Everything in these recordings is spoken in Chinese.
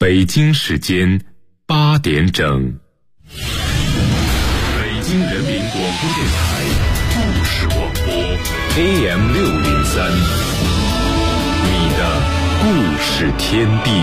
北京时间8点整，北京人民广播电台故事广播 AM603， 你的故事天地。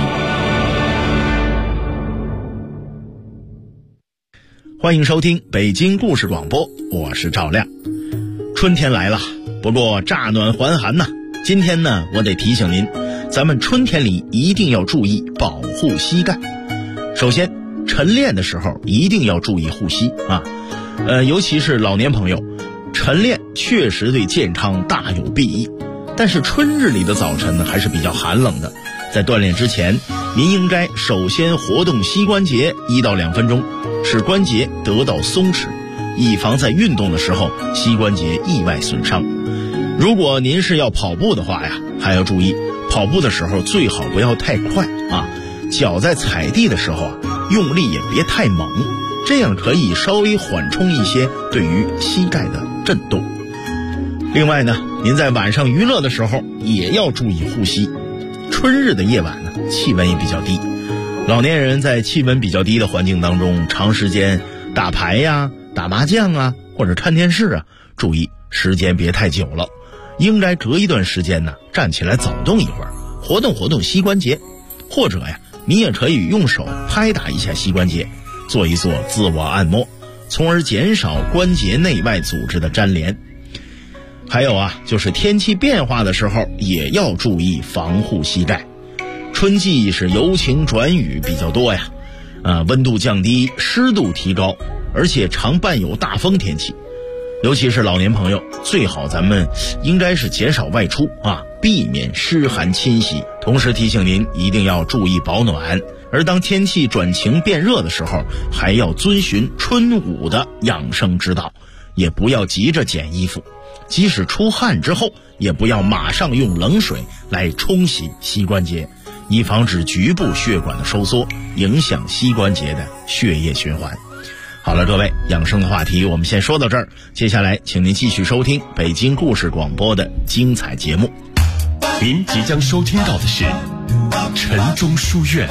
欢迎收听北京故事广播，我是赵亮。春天来了，不过乍暖还寒呐。今天呢，我得提醒您，咱们春天里一定要注意保护膝盖。首先，晨练的时候一定要注意护膝啊。尤其是老年朋友，晨练确实对健康大有裨益。但是春日里的早晨呢，还是比较寒冷的。在锻炼之前，您应该首先活动膝关节1到2分钟，使关节得到松弛，以防在运动的时候膝关节意外损伤。如果您是要跑步的话呀，还要注意跑步的时候最好不要太快啊，脚在踩地的时候啊，用力也别太猛，这样可以稍微缓冲一些对于膝盖的震动。另外呢，您在晚上娱乐的时候也要注意护膝。春日的夜晚呢，气温也比较低，老年人在气温比较低的环境当中长时间打牌呀、打麻将啊，或者看电视啊，注意时间别太久了，应该隔一段时间呢站起来走动一会儿，活动活动膝关节，或者呀，你也可以用手拍打一下膝关节，做一做自我按摩，从而减少关节内外组织的粘连。还有啊，就是天气变化的时候也要注意防护膝盖。春季是由晴转雨比较多呀，温度降低，湿度提高，而且常伴有大风天气。尤其是老年朋友，最好咱们应该是减少外出啊，避免湿寒侵袭。同时提醒您一定要注意保暖，而当天气转晴变热的时候，还要遵循春捂的养生之道，也不要急着减衣服。即使出汗之后，也不要马上用冷水来冲洗膝关节，以防止局部血管的收缩，影响膝关节的血液循环。好了，各位，养生的话题我们先说到这儿，接下来请您继续收听北京故事广播的精彩节目。 您即将收听到的是晨钟书院。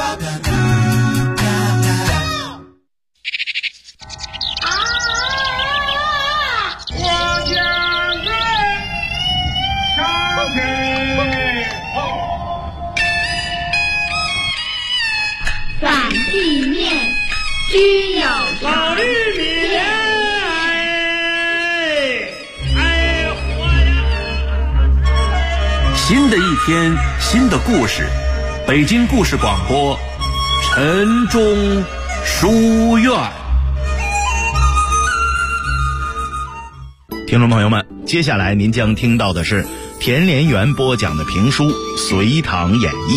反地面需要老玉米， 新的一天，新的故事，北京故事广播，晨钟书院。 听众朋友们，接下来您将听到的是田连元播讲的评书《隋唐演义》。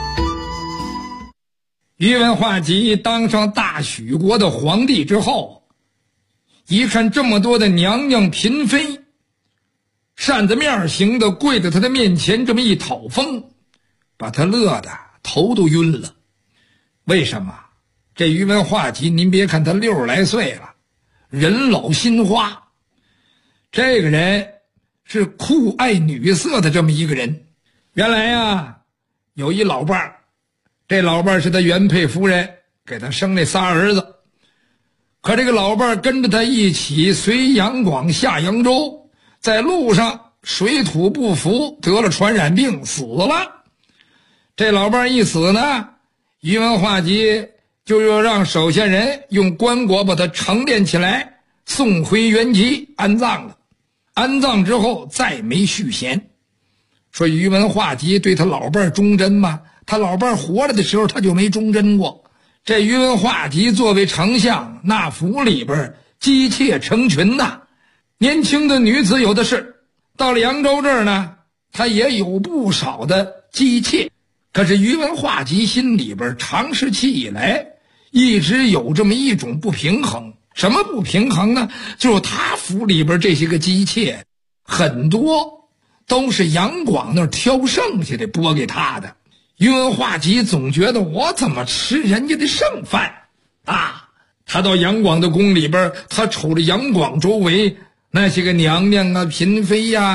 宇文化及当上大许国的皇帝之后，一看这么多的娘娘嫔妃扇子面型的跪在他的面前这么一讨封，把他乐得头都晕了。为什么？这宇文化及您别看他60来岁了，人老心花，这个人是酷爱女色的这么一个人。原来呀，有一老伴儿，这老伴儿是他原配夫人给他生那仨儿子，可这个老伴儿跟着他一起随杨广下扬州，在路上水土不服，得了传染病死了。这老伴儿一死呢，宇文化及就又让手下人用棺椁把他盛殓起来，送回原籍安葬了。安葬之后再没续弦。说宇文化及对他老伴儿忠贞吗？他老伴儿活着的时候他就没忠贞过。这宇文化及作为丞相，那府里边姬妾成群呐，年轻的女子有的是。到了扬州这儿呢，他也有不少的姬妾。可是宇文化及心里边长时期以来一直有这么一种不平衡。什么不平衡呢？就是他府里边这些个姬妾很多都是杨广那儿挑剩下的拨给他的。宇文化及总觉得我怎么吃人家的剩饭啊？他到杨广的宫里边，他瞅着杨广周围那些个娘娘啊、嫔妃呀，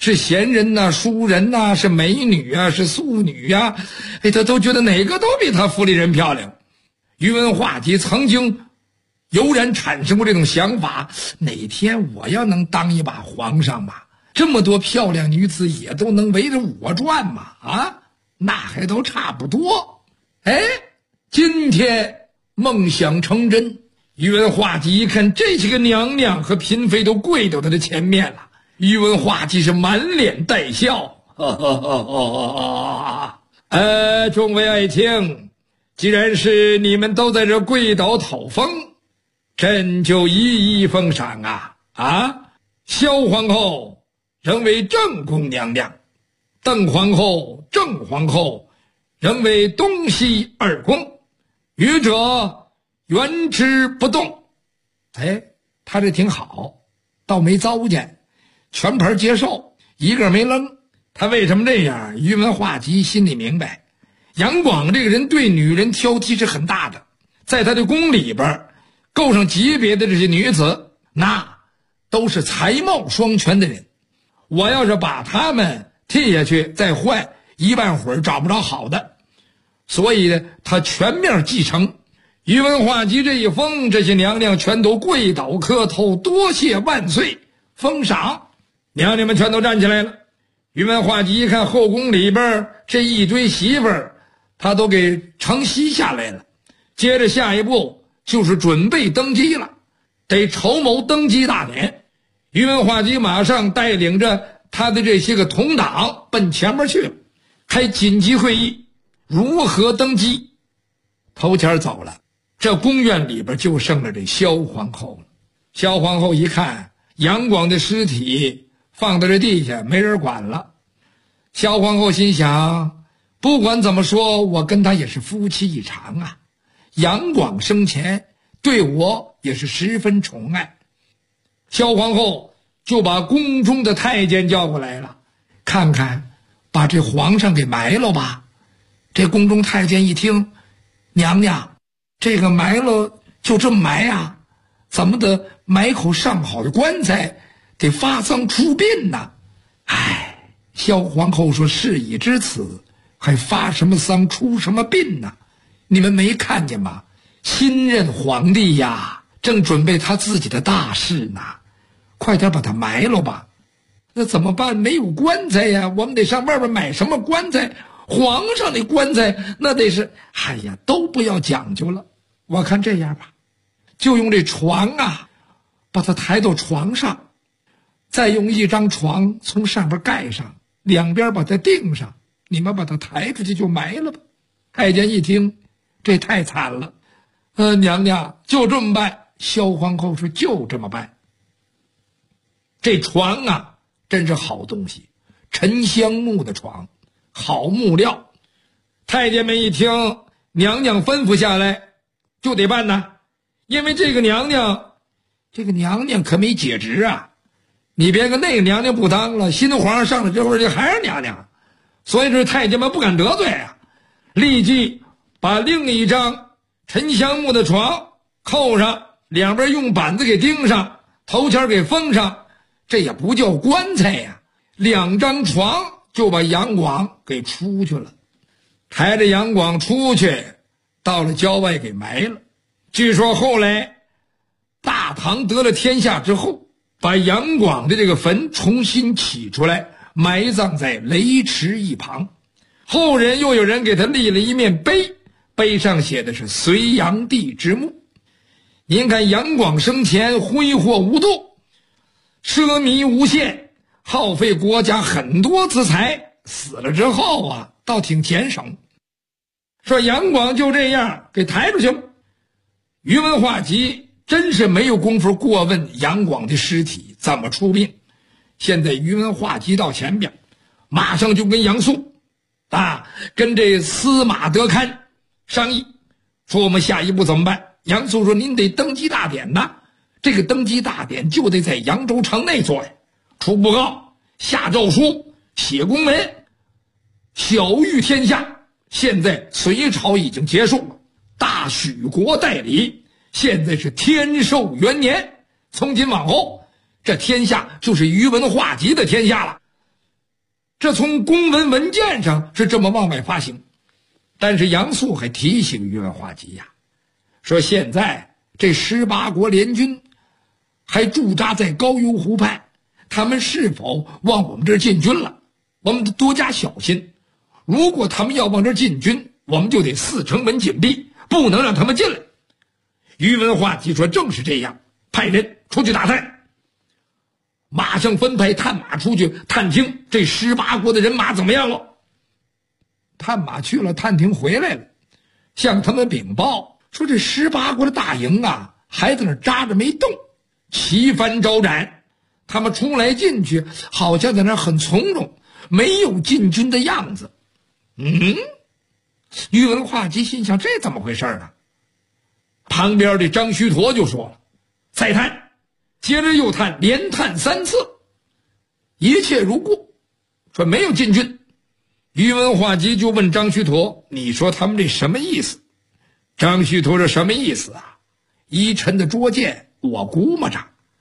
是贤人呐、淑人呐、是美女啊、是素女啊，他都觉得哪个都比他府里人漂亮。宇文化及曾经悠然产生过这种想法，哪天我要能当一把皇上嘛，这么多漂亮女子也都能围着我转嘛，那还都差不多。今天梦想成真，宇文化及一看这些个娘娘和嫔妃都跪到他的前面了，宇文化及是满脸带笑，众位爱卿，既然是你们都在这跪倒讨封，朕就一一封赏萧皇后仍为正宫娘娘，邓皇后、郑皇后仍为东西二宫，余者原之不动。他这挺好，倒没糟践，全盘接受，一个没扔。他为什么这样？宇文化及心里明白，杨广这个人对女人挑剔是很大的，在他的宫里边够上级别的这些女子，那都是才貌双全的人，我要是把他们替下去再换，一半会儿找不着好的。所以呢，他全面继承。宇文化及这一封，这些娘娘全都跪倒磕头，多谢万岁，封赏。娘娘们全都站起来了。宇文化及一看后宫里边这一堆媳妇儿，他都给承袭下来了。接着下一步就是准备登基了，得筹谋登基大典。宇文化及马上带领着他的这些个同党奔前面去了，开紧急会议，如何登基。头前走了，这宫院里边就剩了这萧皇后了。萧皇后一看杨广的尸体放在这地下，没人管了。萧皇后心想，不管怎么说，我跟他也是夫妻一场啊。杨广生前对我也是十分宠爱。萧皇后就把宫中的太监叫过来了，看看把这皇上给埋了吧。这宫中太监一听，娘娘，这个埋了就这么埋啊？怎么得埋口上好的棺材，得发丧出殡呢？萧皇后说，事已至此，还发什么丧出什么殡呢？你们没看见吗？新任皇帝呀，正准备他自己的大事呢，快点把他埋了吧。那怎么办？没有棺材呀，我们得上外边买什么棺材？皇上的棺材那得是，都不要讲究了。我看这样吧，就用这床把它抬到床上，再用一张床从上边盖上，两边把它钉上，你们把它抬出去就埋了吧。太监一听，这太惨了。娘娘就这么办。萧皇后说，就这么办。这床真是好东西，沉香木的床，好木料。太监们一听娘娘吩咐下来，就得办呐。因为这个娘娘可没解职啊。你别跟那个娘娘不当了，新皇上上来之后这还是娘娘，所以这太监们不敢得罪啊，立即把另一张沉香木的床扣上，两边用板子给钉上，头前给封上。这也不叫棺材呀，两张床就把杨广给出去了，抬着杨广出去，到了郊外给埋了。据说后来大唐得了天下之后，把杨广的这个坟重新起出来，埋葬在雷池一旁。后人又有人给他立了一面碑，碑上写的是隋炀帝之墓。您看杨广生前挥霍无度，奢靡无限，耗费国家很多资财，死了之后倒挺俭省。说杨广就这样给抬出去了。宇文化及真是没有功夫过问杨广的尸体怎么出殡。现在宇文化及到前边，马上就跟杨素跟这司马德堪商议，说我们下一步怎么办。杨素说，您得登基大典呐，这个登基大典就得在扬州城内做呀，出布告，下诏书，写公文，晓谕天下。现在隋朝已经结束了，大许国代理，现在是天寿元年，从今往后这天下就是宇文化及的天下了。 这从公文文件上是这么往外发行。但是杨素还提醒宇文化及呀，说现在这18国联军还驻扎在高邮湖畔，他们是否往我们这儿进军了？我们得多加小心。如果他们要往这儿进军，我们就得4城门紧闭，不能让他们进来。宇文化及说正是这样，派人出去打探，马上分派探马出去探听这18国的人马怎么样了。探马去了，探听回来了，向他们禀报说这18国的大营啊还在那扎着没动，旗帆招展，他们出来进去好像在那很从容，没有进军的样子。宇文化及心想，这怎么回事呢？旁边的张须陀就说了，再探，接着又探，连探3次，一切如故，说没有进军。宇文化及就问张须陀，你说他们这什么意思？张须陀说，什么意思啊？依臣的拙见，我估摸着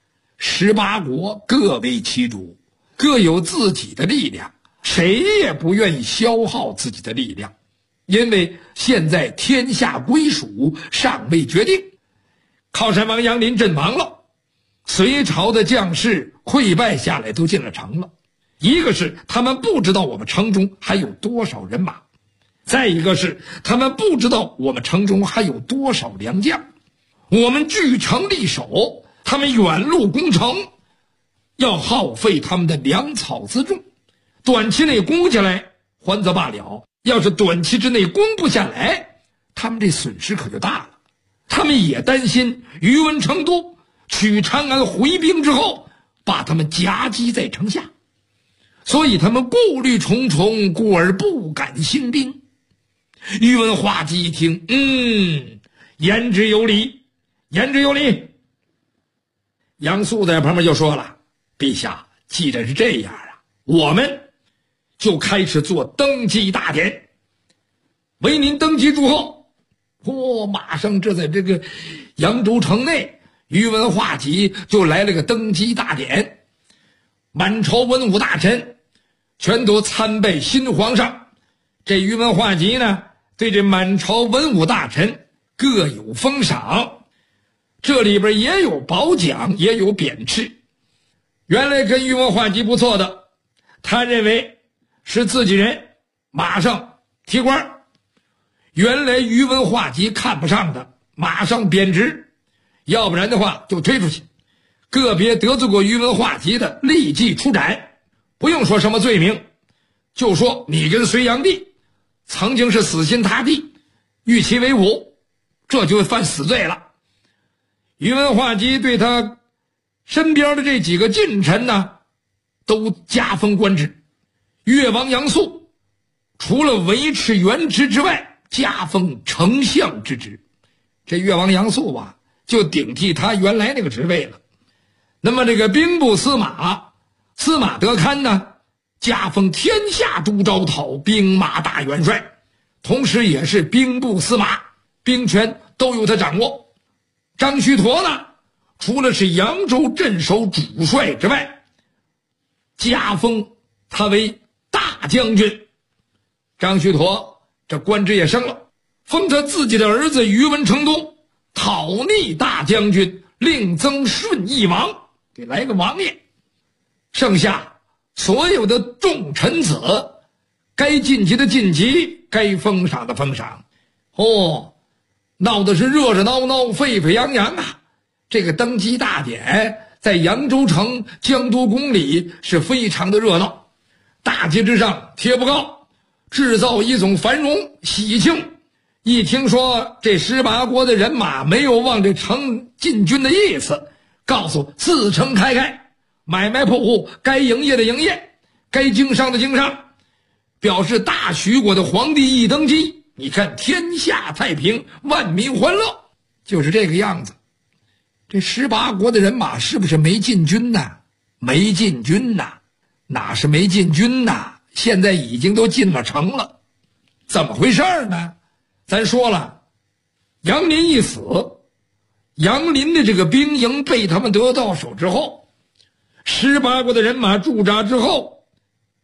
18国各为其主，各有自己的力量，谁也不愿意消耗自己的力量，因为现在天下归属尚未决定。靠山王杨林阵亡了，隋朝的将士溃败下来都进了城了，一个是他们不知道我们城中还有多少人马，再一个是他们不知道我们城中还有多少良将。我们据城立守，他们远路攻城，要耗费他们的粮草辎重，短期内攻下来还则罢了，要是短期之内攻不下来，他们这损失可就大了。他们也担心宇文成都取长安回兵之后把他们夹击在城下，所以他们顾虑重重，故而不敢兴兵。宇文化及一听，言之有理，言之有理。杨素在旁边就说了，陛下，既然是这样啊，我们就开始做登基大典，为您登基诸后。马上这在这个扬州城内，宇文化及就来了个登基大典，满朝文武大臣全都参拜新皇上。这宇文化及呢，对这满朝文武大臣各有封赏，这里边也有褒奖，也有贬斥。原来跟宇文化及不错的，他认为是自己人，马上提官。原来宇文化及看不上的，马上贬职，要不然的话就推出去。个别得罪过宇文化及的，立即处斩。不用说什么罪名，就说你跟隋炀帝曾经是死心塌地，与其为伍，这就犯死罪了。宇文化及对他身边的这几个近臣呢，都加封官职。越王杨素除了维持原职之外，加封丞相之职，这越王杨素啊，就顶替他原来那个职位了。那么这个兵部司马德堪呢，加封天下都招讨兵马大元帅，同时也是兵部司马，兵权都由他掌握。张须陀呢，除了是扬州镇守主帅之外，加封他为大将军。张须陀这官职也升了，封他自己的儿子宇文成都讨逆大将军，另增顺义王，给来个王爷。剩下所有的众臣子，该晋级的晋级，该封赏的封赏。闹的是热热闹闹，沸沸扬扬啊！这个登基大典在扬州城江都宫里是非常的热闹，大街之上贴布告，制造一种繁荣喜庆。一听说这18国的人马没有往这城进军的意思，告诉4城开，买卖铺户该营业的营业，该经商的经商，表示大徐国的皇帝一登基，你看天下太平，万民欢乐，就是这个样子。这18国的人马是不是没进军呢？没进军呐，哪是没进军呐？现在已经都进了城了。怎么回事呢？咱说了，杨林一死，杨林的这个兵营被他们得到手之后，18国的人马驻扎之后，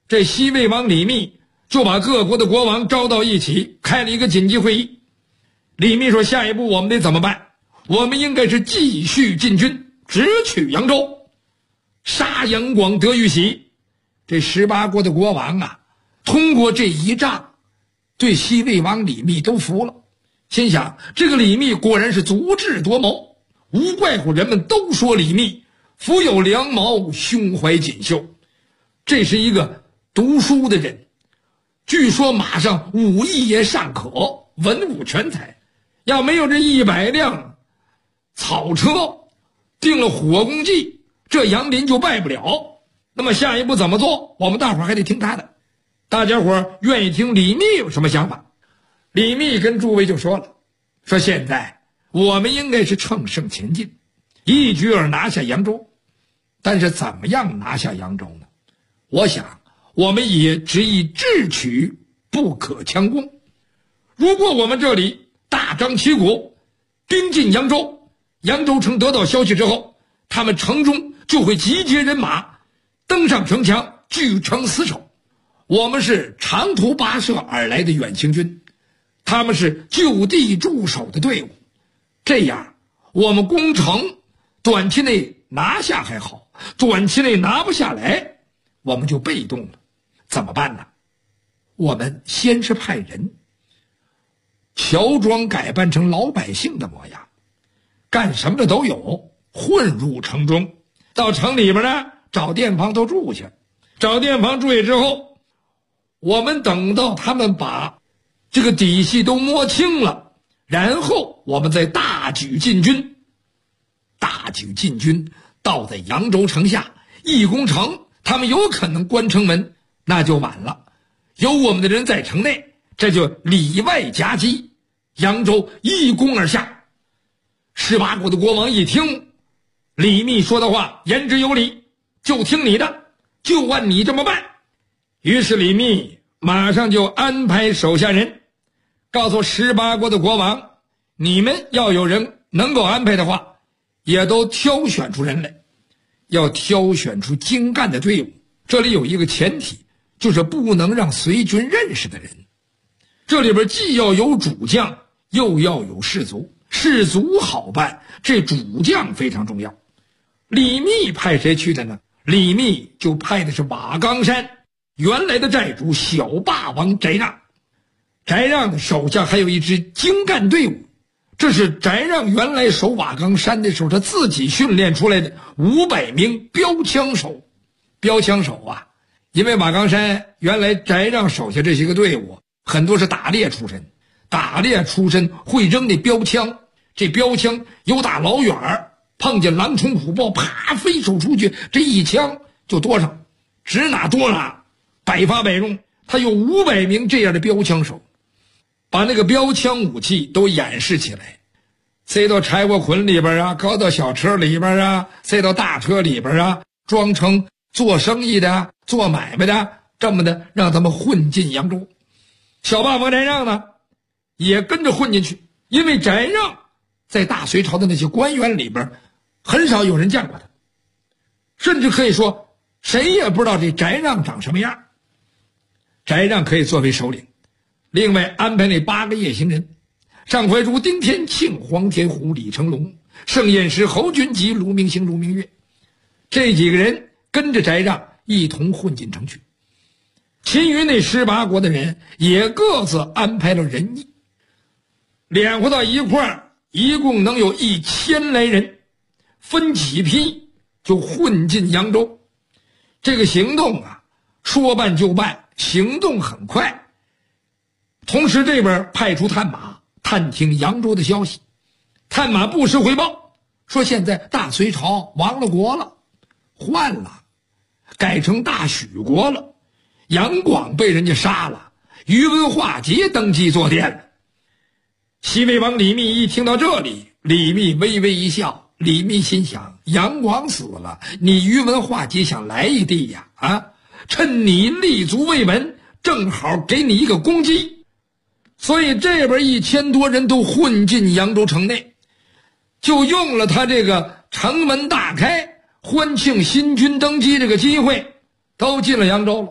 这西魏王李密就把各国的国王招到一起，开了一个紧急会议。李密说，下一步我们得怎么办？我们应该是继续进军，直取扬州，杀杨广得玉玺。这18国的国王啊，通过这一仗，对西魏王李密都服了，心想这个李密果然是足智多谋，无怪乎人们都说李密腹有良谋，胸怀锦绣。这是一个读书的人，据说马上武艺也尚可，文武全才。要没有这100辆草车，定了火攻计，这杨林就败不了。那么下一步怎么做？我们大伙儿还得听他的。大家伙儿愿意听李密有什么想法？李密跟诸位就说了，说现在我们应该是乘胜前进，一举而拿下扬州。但是怎么样拿下扬州呢？我想我们也只以智取，不可强攻。如果我们这里大张旗鼓兵进扬州，扬州城得到消息之后，他们城中就会集结人马登上城墙，据城死守。我们是长途跋涉而来的远行军，他们是就地驻守的队伍，这样我们攻城短期内拿下还好，短期内拿不下来，我们就被动了。怎么办呢？我们先是派人乔装改扮成老百姓的模样，干什么的都有，混入城中，到城里边呢找店房都住去。找店房住下之后，我们等到他们把这个底细都摸清了，然后我们再大举进军。大举进军到在扬州城下，一攻城，他们有可能关城门，那就晚了。有我们的人在城内，这就里外夹击，扬州一攻而下。18国的国王一听李密说的话言之有理，就听你的，就按你这么办。于是李密马上就安排手下人告诉18国的国王，你们要有人能够安排的话，也都挑选出人来，要挑选出精干的队伍。这里有一个前提，就是不能让随军认识的人。这里边既要有主将，又要有士卒。士卒好办，这主将非常重要。李密派谁去的呢？李密就派的是瓦岗山原来的寨主小霸王翟让。翟让的手下还有一支精干队伍，这是翟让原来守瓦岗山的时候他自己训练出来的500名标枪手。标枪手啊，因为瓦岗山原来翟让手下这些个队伍很多是打猎出身，打猎出身会扔那标枪，这标枪有打老远碰见狼虫虎豹，啪飞手出去，这一枪就多上，指哪多哪，百发百中。他有500名这样的标枪手，把那个标枪武器都演示起来，塞到柴火捆里边啊，搁到小车里边啊，塞到大车里边啊，装成做生意的做买卖的，这么的让他们混进扬州。小霸王翟让呢也跟着混进去，因为翟让在大隋朝的那些官员里边很少有人见过他，甚至可以说谁也不知道这翟让长什么样。翟让可以作为首领，另外安排那8个夜行人，上怀珠、丁天庆、黄天虎、李成龙、盛彦师、侯君集、卢明星、卢明月，这几个人跟着翟让一同混进城去。其余那18国的人也各自安排了人役，敛和到一块儿，一共能有1000来人，分几批就混进扬州。这个行动啊，说办就办，行动很快。同时这边派出探马探听扬州的消息，探马不时回报说现在大隋朝亡了国了，换了，改成大许国了，杨广被人家杀了，宇文化及登基坐殿了。西魏王李密一听到这里，李密微微一笑，李密心想，杨广死了，你宇文化及想来一地呀，趁你立足未稳，正好给你一个攻击。所以这边1000多人都混进扬州城内，就用了他这个城门大开欢庆新君登基这个机会，都进了扬州了。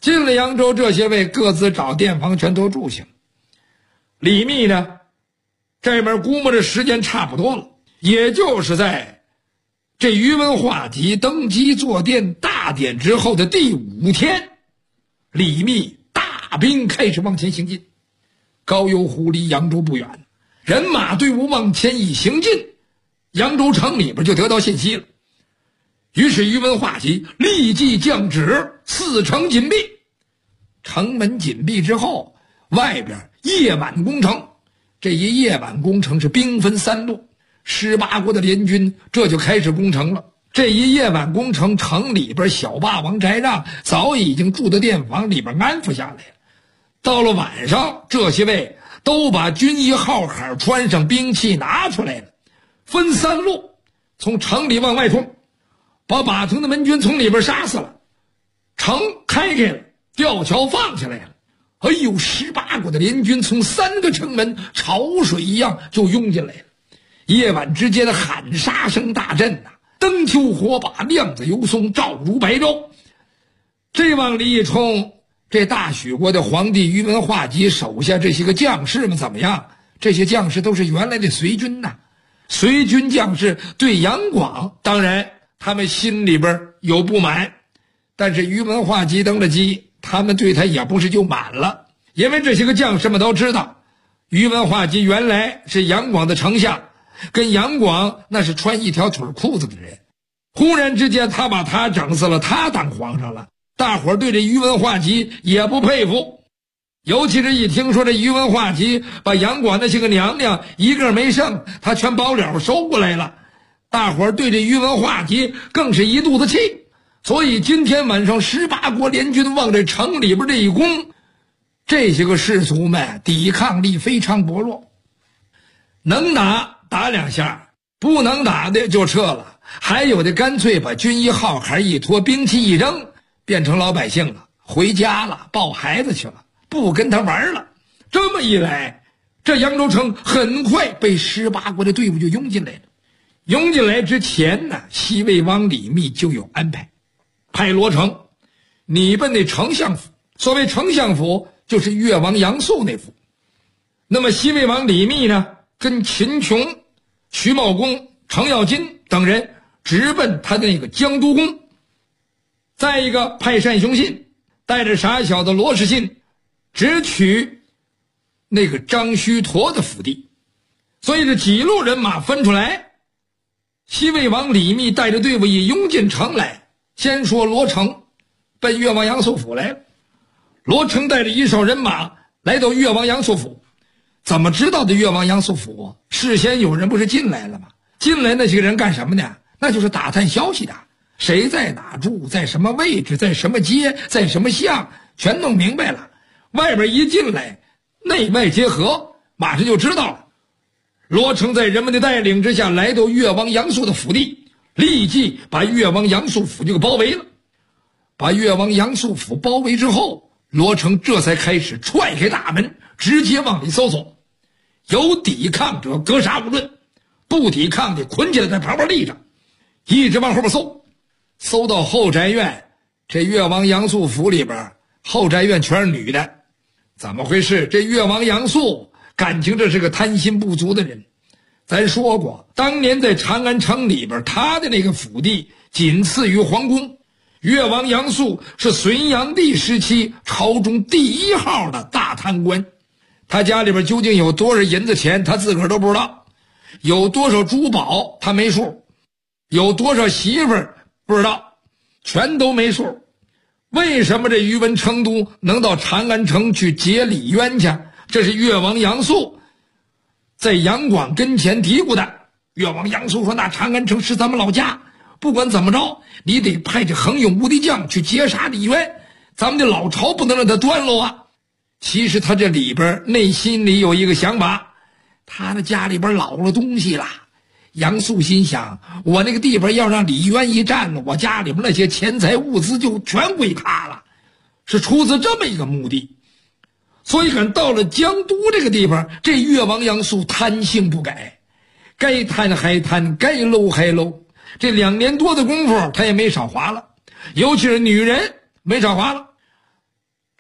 进了扬州，这些位各自找店房全都住下。李密呢，这边估摸着时间差不多了，也就是在这宇文化及登基坐殿大典之后的第5天，李密大兵开始往前行进。高邮湖离扬州不远，人马队伍往前一行进，扬州城里边就得到信息了。于是宇文化及立即降旨4城紧闭。城门紧闭之后，外边夜晚攻城。这一夜晚攻城是兵分3路，18国的联军这就开始攻城了。这一夜晚攻城，城里边小霸王翟让早已经住的店房里边安抚下来了。到了晚上，这些位都把军衣号坎穿上，兵器拿出来了，分3路从城里往外冲，把把城的门军从里边杀死了，城开开了，吊桥放下来了。哎呦，18国的联军从3个城门潮水一样就涌进来了。夜晚之间的喊杀声大震呐，灯秋火把，亮子游松，照如白昼。这往里一冲，这大许国的皇帝宇文化及手下这些个将士们怎么样？这些将士都是原来的随军呐。随军将士对杨广，当然他们心里边有不满，但是宇文化及登了基，他们对他也不是就满了。因为这些个将士们都知道，宇文化及原来是杨广的丞相，跟杨广那是穿一条腿裤子的人，忽然之间他把他整死了，他当皇上了，大伙儿对这宇文化及也不佩服。尤其是一听说这宇文化及把杨广那些个娘娘一个没剩，他全包了收过来了，大伙儿对这宇文化及更是一肚子气。所以今天晚上18国联军往这城里边这一攻，这些个士卒们抵抗力非常薄弱，能打打2下，不能打的就撤了，还有的干脆把军衣号坎一脱，兵器一扔，变成老百姓了，回家了，抱孩子去了，不跟他玩了。这么一来，这扬州城很快被18国的队伍就拥进来了。拥进来之前呢，西魏王李密就有安排，派罗成，你奔那丞相府。所谓丞相府，就是越王杨素那府。那么西魏王李密呢，跟秦琼、徐茂公、程咬金等人直奔他的那个江都宫。再一个派单雄信带着傻小子罗士信直取那个张须陀的府邸。所以这几路人马分出来，西魏王李密带着队伍一拥进城来。先说罗成奔越王杨素府来了。罗成带着一哨人马来到越王杨素府。怎么知道的越王杨素府？事先有人不是进来了吗？进来那些人干什么呢？那就是打探消息的，谁在哪住，在什么位置，在什么街，在什么巷，全弄明白了。外边一进来，内外结合，马上就知道了。罗成在人们的带领之下来到越王杨素的府邸，立即把越王杨素府就给包围了。把越王杨素府包围之后，罗成这才开始踹开大门，直接往里搜索。有抵抗者格杀勿论，不抵抗的捆起来在旁边立着，一直往后边搜。搜到后宅院，这越王杨素府里边后宅院全是女的。怎么回事？这越王杨素感情这是个贪心不足的人。咱说过，当年在长安城里边，他的那个府邸仅次于皇宫。越王杨素是隋炀帝时期朝中第1号的大贪官，他家里边究竟有多少银子钱，他自个儿都不知道；有多少珠宝他没数，有多少媳妇儿不知道，全都没数。为什么这宇文成都能到长安城去结李渊去？这是越王杨素在杨广跟前嘀咕的。越王杨素说，那长安城是咱们老家，不管怎么着，你得派这横勇无敌将去截杀李渊，咱们的老巢不能让他断喽啊！其实他这里边内心里有一个想法，他的家里边老了东西了。杨素心想，我那个地方要让李渊一占了，我家里边那些钱财物资就全归他了，是出自这么一个目的。所以看到了江都这个地方，这越王杨素贪性不改，该贪还贪，该搂还搂。这2年多的功夫他也没少花了，尤其是女人没少花了。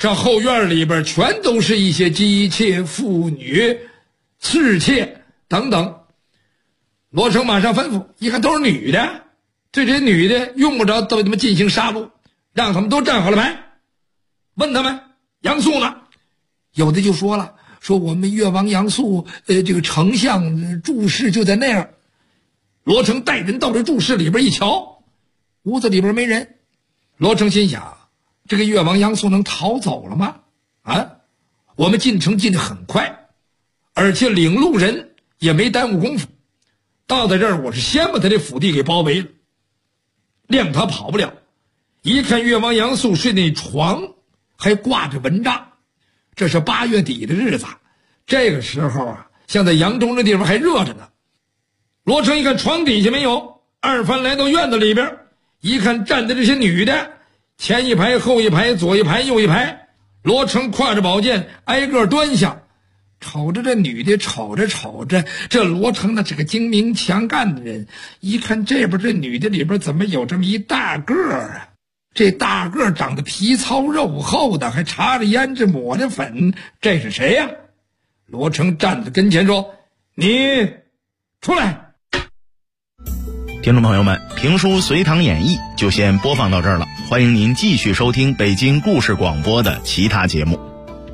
这后院里边全都是一些姬妾、妇女、侍妾等等。罗成马上吩咐，一看都是女的，对这些女的用不着对他们进行杀戮，让他们都站好了牌。问他们杨素呢？有的就说了，说我们越王杨素，这个丞相住室就在那样。罗成带人到这住室里边一瞧，屋子里边没人。罗成心想，这个越王杨素能逃走了吗？我们进城进得很快，而且领路人也没耽误功夫。到在这儿，我是先把他的府邸给包围了，谅他跑不了。一看越王杨素睡那床还挂着蚊帐，这是8月底的日子，这个时候啊，像在扬州那地方还热着呢。罗成一看床底下没有，二番来到院子里边，一看站的这些女的，前一排后一排左一排右一排，罗成挎着宝剑挨个端详，瞅着这女的，瞅着这罗成呢，这个精明强干的人，一看这边这女的里边怎么有这么一大个啊？这大个长得皮糙肉厚的，还擦着胭脂抹着粉，这是谁呀？罗成站在跟前说：“你出来。” 听众朋友们，评书《隋唐演义》就先播放到这儿了，欢迎您继续收听北京故事广播的其他节目。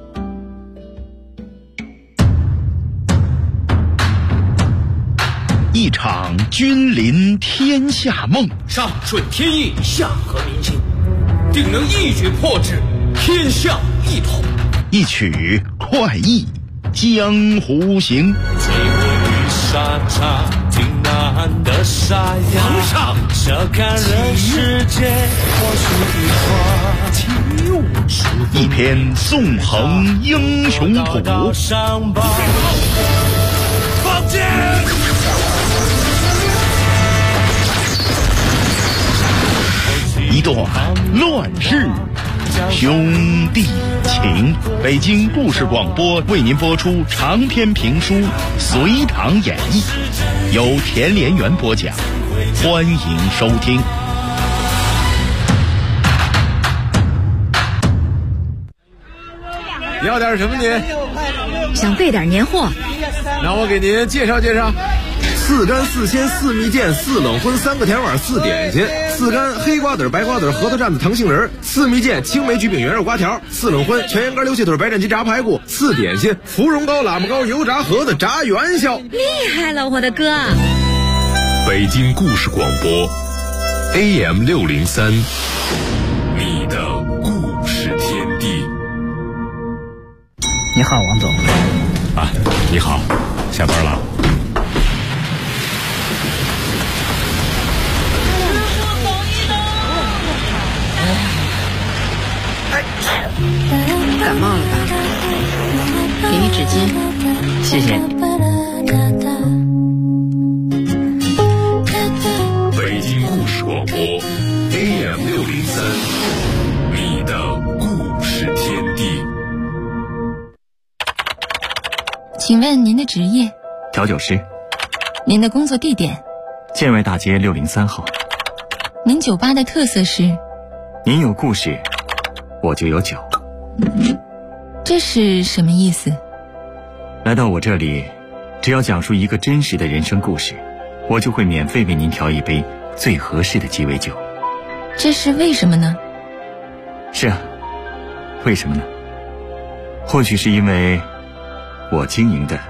一场君临天下梦， 上顺天意，下合民心，定能一举破之，天下一统。 一曲快意江湖行。 最后与沙场挺难的沙哑， 皇上笑看人世间或许一花， 一篇纵横英雄谱， 上报放箭。 一段乱世兄弟情。北京故事广播为您播出长篇评书《隋唐演义》，由田连元播讲，欢迎收听。 你要点什么您？ 想备点年货。 那我给您介绍介绍：4干4鲜4蜜饯4冷荤3个甜碗4点心，4干黑瓜子白瓜子核桃蘸子糖杏仁，4蜜饯青梅焗饼圆肉瓜条，4冷荤全羊肝溜蟹腿白斩鸡炸排骨，4点心芙蓉糕喇嘛糕油炸盒子炸元宵。 厉害了，我的哥！ 北京故事广播 AM603，你的故事天地。 你好，王总。 啊，你好，下班了。 感冒了吧？给你纸巾。 谢谢。 北京故事广播 AM603，你的故事天地。 请问您的职业？ 调酒师。 您的工作地点？ 建外大街603号。 您酒吧的特色是？ 您有故事，我就有酒。 这是什么意思？ 来到我这里，只要讲述一个真实的人生故事，我就会免费为您调一杯最合适的鸡尾酒。 这是为什么呢？ 是啊，为什么呢？或许是因为我经营的